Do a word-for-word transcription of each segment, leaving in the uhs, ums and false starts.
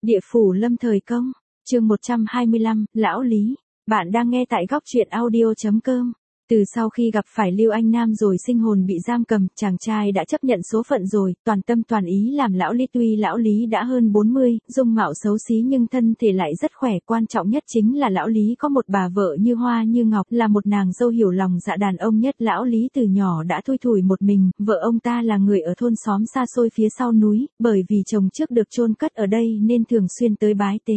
Địa phủ lâm thời công, chương một trăm hai mươi lăm, Lão Lý. Bạn đang nghe tại góc truyện audio chấm com. Từ sau khi gặp phải Lưu Anh Nam rồi sinh hồn bị giam cầm, chàng trai đã chấp nhận số phận rồi, toàn tâm toàn ý làm Lão Lý. Tuy Lão Lý đã hơn bốn mươi, dung mạo xấu xí nhưng thân thể lại rất khỏe. Quan trọng nhất chính là Lão Lý có một bà vợ như hoa như ngọc, là một nàng dâu hiểu lòng dạ đàn ông nhất. Lão Lý từ nhỏ đã thui thủi một mình, vợ ông ta là người ở thôn xóm xa xôi phía sau núi, bởi vì chồng trước được chôn cất ở đây nên thường xuyên tới bái tế.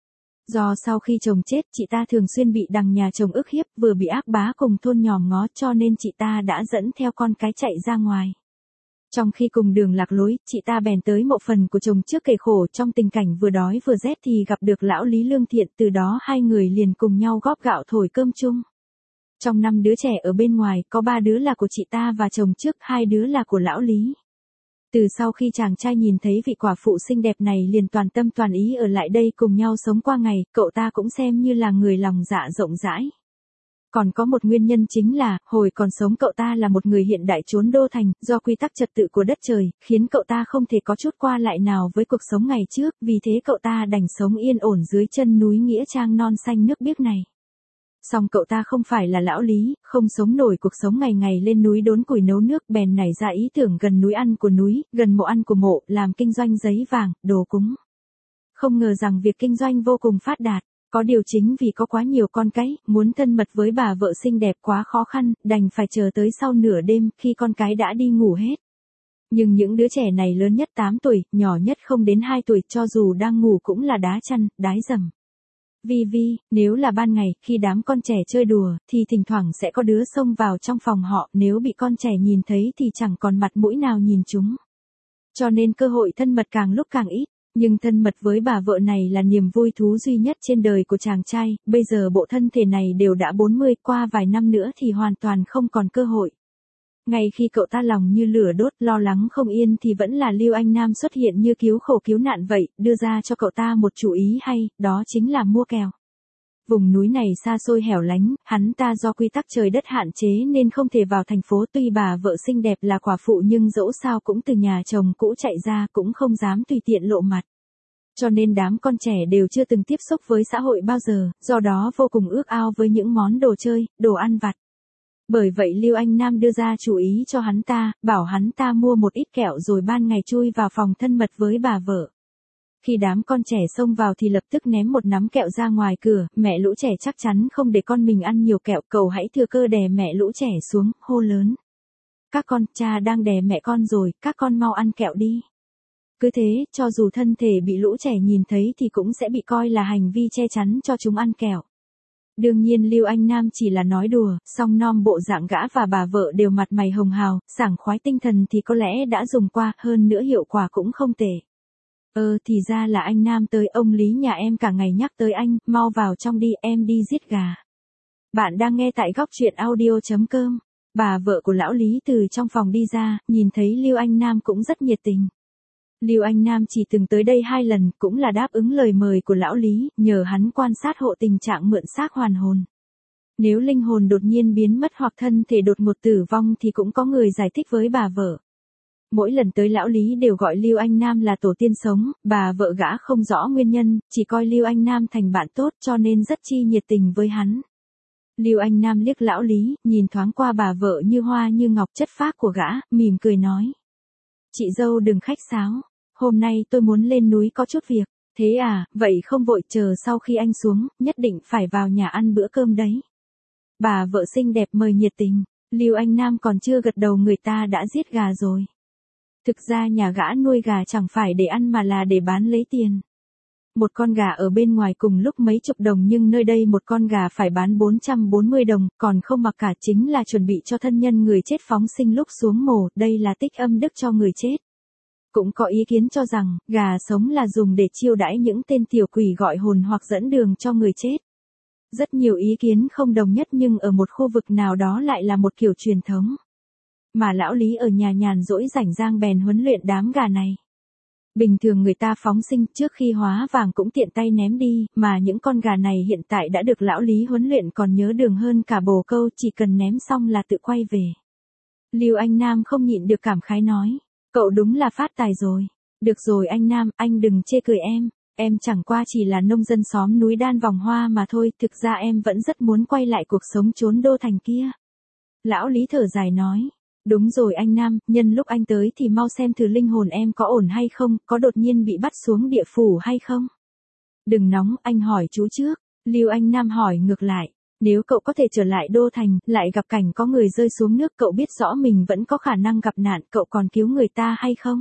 Do sau khi chồng chết, chị ta thường xuyên bị đằng nhà chồng ức hiếp, vừa bị ác bá cùng thôn nhòm ngó, cho nên chị ta đã dẫn theo con cái chạy ra ngoài. Trong khi cùng đường lạc lối, chị ta bèn tới mộ phần của chồng trước kể khổ. Trong tình cảnh vừa đói vừa rét thì gặp được Lão Lý lương thiện, từ đó hai người liền cùng nhau góp gạo thổi cơm chung. Trong năm đứa trẻ ở bên ngoài, có ba đứa là của chị ta và chồng trước, hai đứa là của Lão Lý. Từ sau khi chàng trai nhìn thấy vị quả phụ xinh đẹp này liền toàn tâm toàn ý ở lại đây cùng nhau sống qua ngày, cậu ta cũng xem như là người lòng dạ rộng rãi. Còn có một nguyên nhân chính là, hồi còn sống cậu ta là một người hiện đại trốn đô thành, do quy tắc trật tự của đất trời, khiến cậu ta không thể có chút qua lại nào với cuộc sống ngày trước, vì thế cậu ta đành sống yên ổn dưới chân núi nghĩa trang non xanh nước biếc này. Song cậu ta không phải là Lão Lý, không sống nổi cuộc sống ngày ngày lên núi đốn củi nấu nước, bèn nảy ra ý tưởng gần núi ăn của núi, gần mộ ăn của mộ, làm kinh doanh giấy vàng, đồ cúng. Không ngờ rằng việc kinh doanh vô cùng phát đạt, có điều chính vì có quá nhiều con cái, muốn thân mật với bà vợ xinh đẹp quá khó khăn, đành phải chờ tới sau nửa đêm, khi con cái đã đi ngủ hết. Nhưng những đứa trẻ này lớn nhất tám tuổi, nhỏ nhất không đến hai tuổi, cho dù đang ngủ cũng là đá chăn, đái dầm. Vi Vi, nếu là ban ngày, khi đám con trẻ chơi đùa, thì thỉnh thoảng sẽ có đứa xông vào trong phòng họ, nếu bị con trẻ nhìn thấy thì chẳng còn mặt mũi nào nhìn chúng. Cho nên cơ hội thân mật càng lúc càng ít, nhưng thân mật với bà vợ này là niềm vui thú duy nhất trên đời của chàng trai, bây giờ bộ thân thể này đều đã bốn mươi, qua vài năm nữa thì hoàn toàn không còn cơ hội. Ngay khi cậu ta lòng như lửa đốt, lo lắng không yên thì vẫn là Lưu Anh Nam xuất hiện như cứu khổ cứu nạn vậy, đưa ra cho cậu ta một chủ ý hay, đó chính là mua kèo. Vùng núi này xa xôi hẻo lánh, hắn ta do quy tắc trời đất hạn chế nên không thể vào thành phố, tuy bà vợ xinh đẹp là quả phụ nhưng dẫu sao cũng từ nhà chồng cũ chạy ra, cũng không dám tùy tiện lộ mặt. Cho nên đám con trẻ đều chưa từng tiếp xúc với xã hội bao giờ, do đó vô cùng ước ao với những món đồ chơi, đồ ăn vặt. Bởi vậy Lưu Anh Nam đưa ra chủ ý cho hắn ta, bảo hắn ta mua một ít kẹo rồi ban ngày chui vào phòng thân mật với bà vợ. Khi đám con trẻ xông vào thì lập tức ném một nắm kẹo ra ngoài cửa, mẹ lũ trẻ chắc chắn không để con mình ăn nhiều kẹo, cậu hãy thừa cơ đè mẹ lũ trẻ xuống, hô lớn. Các con, cha đang đè mẹ con rồi, các con mau ăn kẹo đi. Cứ thế, cho dù thân thể bị lũ trẻ nhìn thấy thì cũng sẽ bị coi là hành vi che chắn cho chúng ăn kẹo. Đương nhiên Lưu Anh Nam chỉ là nói đùa, song nom bộ dạng gã và bà vợ đều mặt mày hồng hào, sảng khoái tinh thần thì có lẽ đã dùng qua, hơn nữa hiệu quả cũng không tệ. Ờ thì ra là anh Nam tới, ông Lý nhà em cả ngày nhắc tới anh, mau vào trong đi, em đi giết gà. Bạn đang nghe tại góc truyện audio chấm com. Bà vợ của Lão Lý từ trong phòng đi ra, nhìn thấy Lưu Anh Nam cũng rất nhiệt tình. Lưu Anh Nam chỉ từng tới đây hai lần, cũng là đáp ứng lời mời của Lão Lý, nhờ hắn quan sát hộ tình trạng mượn xác hoàn hồn. Nếu linh hồn đột nhiên biến mất hoặc thân thể đột ngột tử vong thì cũng có người giải thích với bà vợ. Mỗi lần tới Lão Lý đều gọi Lưu Anh Nam là tổ tiên sống, bà vợ gã không rõ nguyên nhân, chỉ coi Lưu Anh Nam thành bạn tốt cho nên rất chi nhiệt tình với hắn. Lưu Anh Nam liếc Lão Lý, nhìn thoáng qua bà vợ như hoa như ngọc chất phác của gã, mỉm cười nói. Chị dâu đừng khách sáo, hôm nay tôi muốn lên núi có chút việc. Thế à, vậy không vội, chờ sau khi anh xuống, nhất định phải vào nhà ăn bữa cơm đấy. Bà vợ xinh đẹp mời nhiệt tình, Lưu Anh Nam còn chưa gật đầu người ta đã giết gà rồi. Thực ra nhà gã nuôi gà chẳng phải để ăn mà là để bán lấy tiền. Một con gà ở bên ngoài cùng lúc mấy chục đồng nhưng nơi đây một con gà phải bán bốn trăm bốn mươi đồng, còn không mặc cả, chính là chuẩn bị cho thân nhân người chết phóng sinh lúc xuống mồ, đây là tích âm đức cho người chết. Cũng có ý kiến cho rằng, gà sống là dùng để chiêu đãi những tên tiểu quỷ gọi hồn hoặc dẫn đường cho người chết. Rất nhiều ý kiến không đồng nhất nhưng ở một khu vực nào đó lại là một kiểu truyền thống. Mà Lão Lý ở nhà nhàn rỗi rảnh rang bèn huấn luyện đám gà này. Bình thường người ta phóng sinh trước khi hóa vàng cũng tiện tay ném đi, mà những con gà này hiện tại đã được Lão Lý huấn luyện còn nhớ đường hơn cả bồ câu, chỉ cần ném xong là tự quay về. Lưu Anh Nam không nhịn được cảm khái nói, cậu đúng là phát tài rồi. Được rồi anh Nam, anh đừng chê cười em. Em chẳng qua chỉ là nông dân xóm núi đan vòng hoa mà thôi, thực ra em vẫn rất muốn quay lại cuộc sống chốn đô thành kia. Lão Lý thở dài nói. Đúng rồi anh Nam, nhân lúc anh tới thì mau xem thử linh hồn em có ổn hay không, có đột nhiên bị bắt xuống địa phủ hay không. Đừng nóng, anh hỏi chú trước. Lưu Anh Nam hỏi ngược lại. Nếu cậu có thể trở lại đô thành, lại gặp cảnh có người rơi xuống nước, cậu biết rõ mình vẫn có khả năng gặp nạn, cậu còn cứu người ta hay không?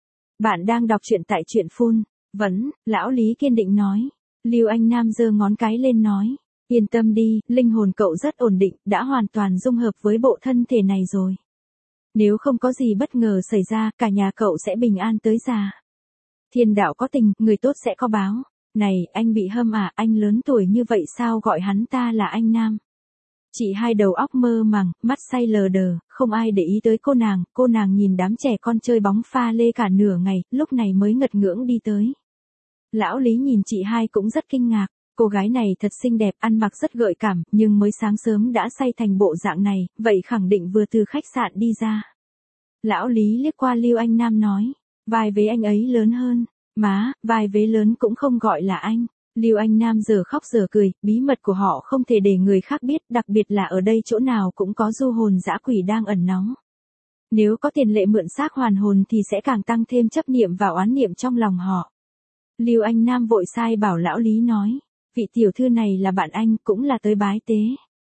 Bạn đang đọc truyện tại truyện phun. Vẫn, lão Lý kiên định nói. Lưu Anh Nam giơ ngón cái lên nói. Yên tâm đi, linh hồn cậu rất ổn định, đã hoàn toàn dung hợp với bộ thân thể này rồi. Nếu không có gì bất ngờ xảy ra, cả nhà cậu sẽ bình an tới già. Thiên đạo có tình, người tốt sẽ có báo. Này, anh bị hâm à, anh lớn tuổi như vậy sao gọi hắn ta là anh Nam? Chị hai đầu óc mơ màng, mắt say lờ đờ, không ai để ý tới cô nàng, cô nàng nhìn đám trẻ con chơi bóng pha lê cả nửa ngày, lúc này mới ngật ngưỡng đi tới. Lão Lý nhìn chị hai cũng rất kinh ngạc, cô gái này thật xinh đẹp, ăn mặc rất gợi cảm, nhưng mới sáng sớm đã say thành bộ dạng này, vậy khẳng định vừa từ khách sạn đi ra. Lão Lý liếc qua Lưu Anh Nam nói, vai vế anh ấy lớn hơn, má, vai vế lớn cũng không gọi là anh. Lưu Anh Nam giờ khóc giờ cười, bí mật của họ không thể để người khác biết, đặc biệt là ở đây chỗ nào cũng có du hồn dã quỷ đang ẩn náu. Nếu có tiền lệ mượn xác hoàn hồn thì sẽ càng tăng thêm chấp niệm và oán niệm trong lòng họ. Lưu Anh Nam vội sai bảo lão Lý nói, vị tiểu thư này là bạn anh, cũng là tới bái tế.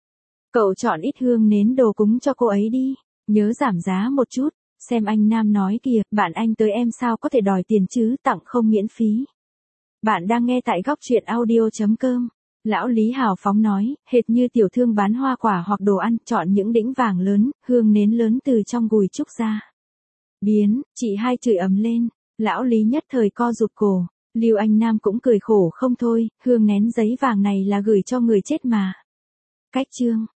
Cậu chọn ít hương nến đồ cúng cho cô ấy đi, nhớ giảm giá một chút, xem anh Nam nói kìa, bạn anh tới em sao có thể đòi tiền chứ, tặng không miễn phí. Bạn đang nghe tại góc truyện audio chấm com. Lão Lý hào phóng nói, hệt như tiểu thương bán hoa quả hoặc đồ ăn, chọn những đĩnh vàng lớn, hương nến lớn từ trong gùi trúc ra. Biến, chị hai chửi ầm lên, lão Lý nhất thời co rụt cổ, Lưu Anh Nam cũng cười khổ không thôi, hương nén giấy vàng này là gửi cho người chết mà. Cách chương.